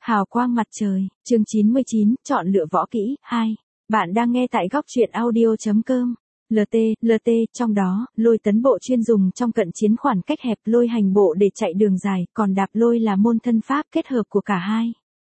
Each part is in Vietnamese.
Hào quang mặt trời, chương 99, chọn lựa võ kỹ, 2. Bạn đang nghe tại góc truyện audio.com. LT, trong đó, lôi tấn bộ chuyên dùng trong cận chiến khoảng cách hẹp, lôi hành bộ để chạy đường dài, còn đạp lôi là môn thân pháp kết hợp của cả hai.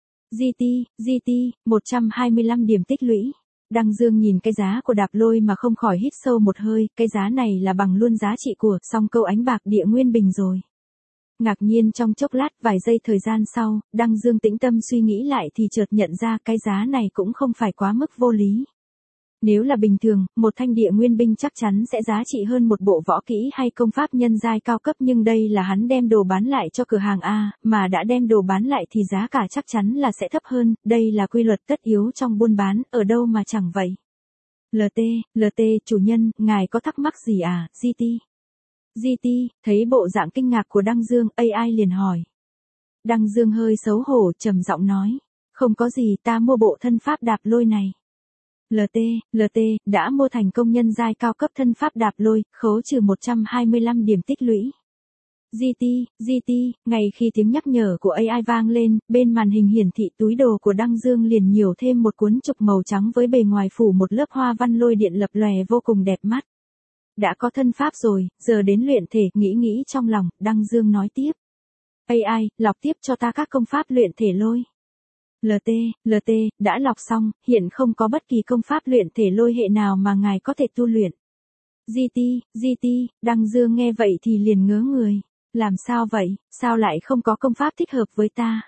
GT, 125 điểm tích lũy. Đăng Dương nhìn cái giá của đạp lôi mà không khỏi hít sâu một hơi, cái giá này là bằng luôn giá trị của song câu ánh bạc địa nguyên bình rồi. Ngạc nhiên trong chốc lát, vài giây thời gian sau, Đăng Dương tĩnh tâm suy nghĩ lại thì chợt nhận ra cái giá này cũng không phải quá mức vô lý. Nếu là bình thường, một thanh địa nguyên binh chắc chắn sẽ giá trị hơn một bộ võ kỹ hay công pháp nhân giai cao cấp, nhưng đây là hắn đem đồ bán lại cho cửa hàng A, mà đã đem đồ bán lại thì giá cả chắc chắn là sẽ thấp hơn, đây là quy luật tất yếu trong buôn bán, ở đâu mà chẳng vậy. LT, chủ nhân, ngài có thắc mắc gì à, GT, thấy bộ dạng kinh ngạc của Đăng Dương, AI liền hỏi. Đăng Dương hơi xấu hổ, trầm giọng nói, không có gì, ta mua bộ thân pháp đạp lôi này. LT, đã mua thành công nhân giai cao cấp thân pháp đạp lôi, khấu trừ 125 điểm tích lũy. GT, ngay khi tiếng nhắc nhở của AI vang lên, bên màn hình hiển thị túi đồ của Đăng Dương liền nhiều thêm một cuốn trục màu trắng với bề ngoài phủ một lớp hoa văn lôi điện lập lòe vô cùng đẹp mắt. Đã có thân pháp rồi, giờ đến luyện thể, nghĩ trong lòng, Đăng Dương nói tiếp. AI, lọc tiếp cho ta các công pháp luyện thể lôi. LT, đã lọc xong, hiện không có bất kỳ công pháp luyện thể lôi hệ nào mà ngài có thể tu luyện. GT, Đăng Dương nghe vậy thì liền ngớ người. Làm sao vậy, sao lại không có công pháp thích hợp với ta?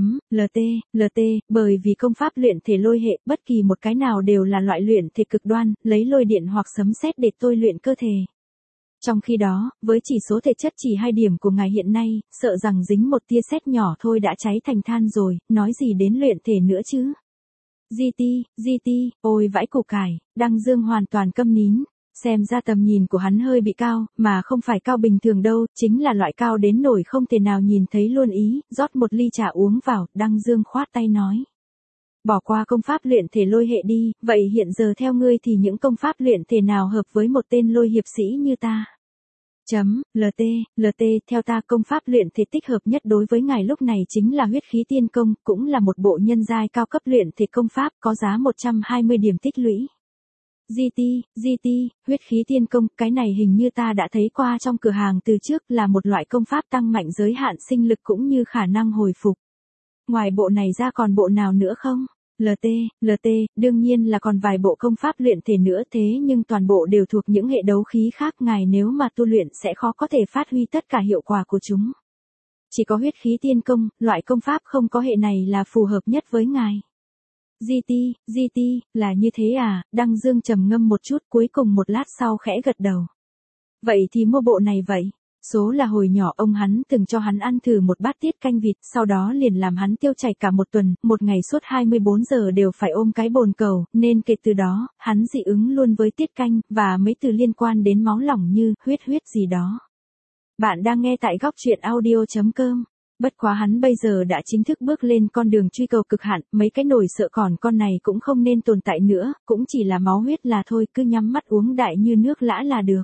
LT, bởi vì công pháp luyện thể lôi hệ, bất kỳ một cái nào đều là loại luyện thể cực đoan, lấy lôi điện hoặc sấm sét để tôi luyện cơ thể. Trong khi đó, với chỉ số thể chất chỉ 2 điểm của ngài hiện nay, sợ rằng dính một tia sét nhỏ thôi đã cháy thành than rồi, nói gì đến luyện thể nữa chứ. GT, ôi vãi củ cải, Đăng Dương hoàn toàn câm nín, xem ra tầm nhìn của hắn hơi bị cao, mà không phải cao bình thường đâu, chính là loại cao đến nổi không thể nào nhìn thấy luôn ý, rót một ly trà uống vào, Đăng Dương khoát tay nói. Bỏ qua công pháp luyện thể lôi hệ đi, vậy hiện giờ theo ngươi thì những công pháp luyện thể nào hợp với một tên lôi hiệp sĩ như ta? LT, theo ta công pháp luyện thể thích hợp nhất đối với ngài lúc này chính là huyết khí tiên công, cũng là một bộ nhân giai cao cấp luyện thể công pháp, có giá 120 điểm tích lũy. GT, huyết khí tiên công, cái này hình như ta đã thấy qua trong cửa hàng từ trước, là một loại công pháp tăng mạnh giới hạn sinh lực cũng như khả năng hồi phục. Ngoài bộ này ra còn bộ nào nữa không? LT, đương nhiên là còn vài bộ công pháp luyện thể nữa, thế nhưng toàn bộ đều thuộc những hệ đấu khí khác, ngài nếu mà tu luyện sẽ khó có thể phát huy tất cả hiệu quả của chúng. Chỉ có huyết khí tiên công, loại công pháp không có hệ này là phù hợp nhất với ngài. GT, là như thế à, Đăng Dương trầm ngâm một chút, cuối cùng một lát sau khẽ gật đầu. Vậy thì mua bộ này vậy. Số là hồi nhỏ ông hắn từng cho hắn ăn thử một bát tiết canh vịt, sau đó liền làm hắn tiêu chảy cả một tuần, một ngày suốt 24 giờ đều phải ôm cái bồn cầu, nên kể từ đó, hắn dị ứng luôn với tiết canh, và mấy từ liên quan đến máu lỏng như, huyết gì đó. Bạn đang nghe tại góc truyện audio.com. Bất quá hắn bây giờ đã chính thức bước lên con đường truy cầu cực hạn, mấy cái nổi sợ còn con này cũng không nên tồn tại nữa, cũng chỉ là máu huyết là thôi, cứ nhắm mắt uống đại như nước lã là được.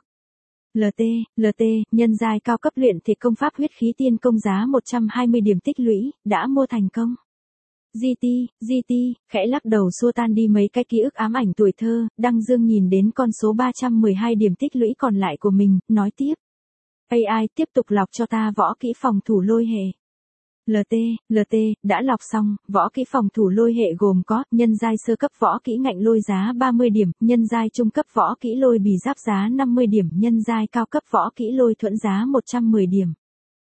LT, nhân giai cao cấp luyện thể công pháp huyết khí tiên công giá 120 điểm tích lũy, đã mua thành công. GT, khẽ lắc đầu xua tan đi mấy cái ký ức ám ảnh tuổi thơ, Đăng Dương nhìn đến con số 312 điểm tích lũy còn lại của mình, nói tiếp. AI, tiếp tục lọc cho ta võ kỹ phòng thủ lôi hệ. LT, đã lọc xong, võ kỹ phòng thủ lôi hệ gồm có, nhân giai sơ cấp võ kỹ ngạnh lôi giá 30 điểm, nhân giai trung cấp võ kỹ lôi bì giáp giá 50 điểm, nhân giai cao cấp võ kỹ lôi thuẫn giá 110 điểm.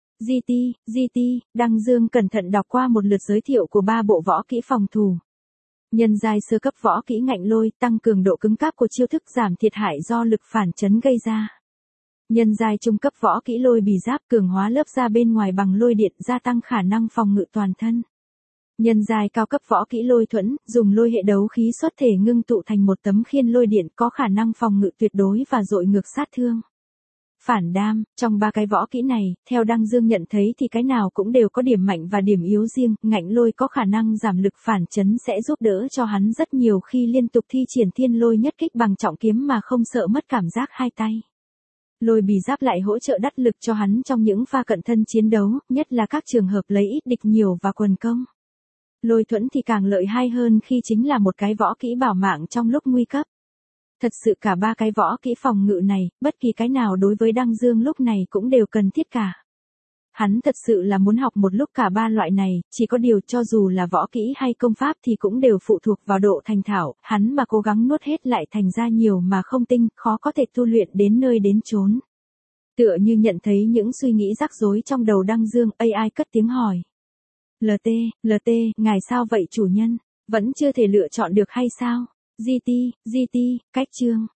GT, Đăng Dương cẩn thận đọc qua một lượt giới thiệu của 3 bộ võ kỹ phòng thủ. Nhân giai sơ cấp võ kỹ ngạnh lôi, tăng cường độ cứng cáp của chiêu thức, giảm thiệt hại do lực phản chấn gây ra. Nhân giai trung cấp võ kỹ lôi bì giáp, cường hóa lớp da bên ngoài bằng lôi điện, gia tăng khả năng phòng ngự toàn thân. Nhân giai cao cấp võ kỹ lôi thuẫn, dùng lôi hệ đấu khí xuất thể ngưng tụ thành một tấm khiên lôi điện, có khả năng phòng ngự tuyệt đối và dội ngược sát thương. Phản đam, trong 3 cái võ kỹ này, theo Đăng Dương nhận thấy thì cái nào cũng đều có điểm mạnh và điểm yếu riêng, ngạnh lôi có khả năng giảm lực phản chấn sẽ giúp đỡ cho hắn rất nhiều khi liên tục thi triển thiên lôi nhất kích bằng trọng kiếm mà không sợ mất cảm giác hai tay. Lôi bì giáp lại hỗ trợ đắc lực cho hắn trong những pha cận thân chiến đấu, nhất là các trường hợp lấy ít địch nhiều và quần công. Lôi thuẫn thì càng lợi hay hơn khi chính là một cái võ kỹ bảo mạng trong lúc nguy cấp. Thật sự cả ba cái võ kỹ phòng ngự này, bất kỳ cái nào đối với Đăng Dương lúc này cũng đều cần thiết cả. Hắn thật sự là muốn học một lúc cả ba loại này, chỉ có điều cho dù là võ kỹ hay công pháp thì cũng đều phụ thuộc vào độ thành thạo, hắn mà cố gắng nuốt hết lại thành ra nhiều mà không tinh, khó có thể tu luyện đến nơi đến chốn. Tựa như nhận thấy những suy nghĩ rắc rối trong đầu Đăng Dương, AI cất tiếng hỏi. LT, ngài sao vậy chủ nhân? Vẫn chưa thể lựa chọn được hay sao? GT, cách chương.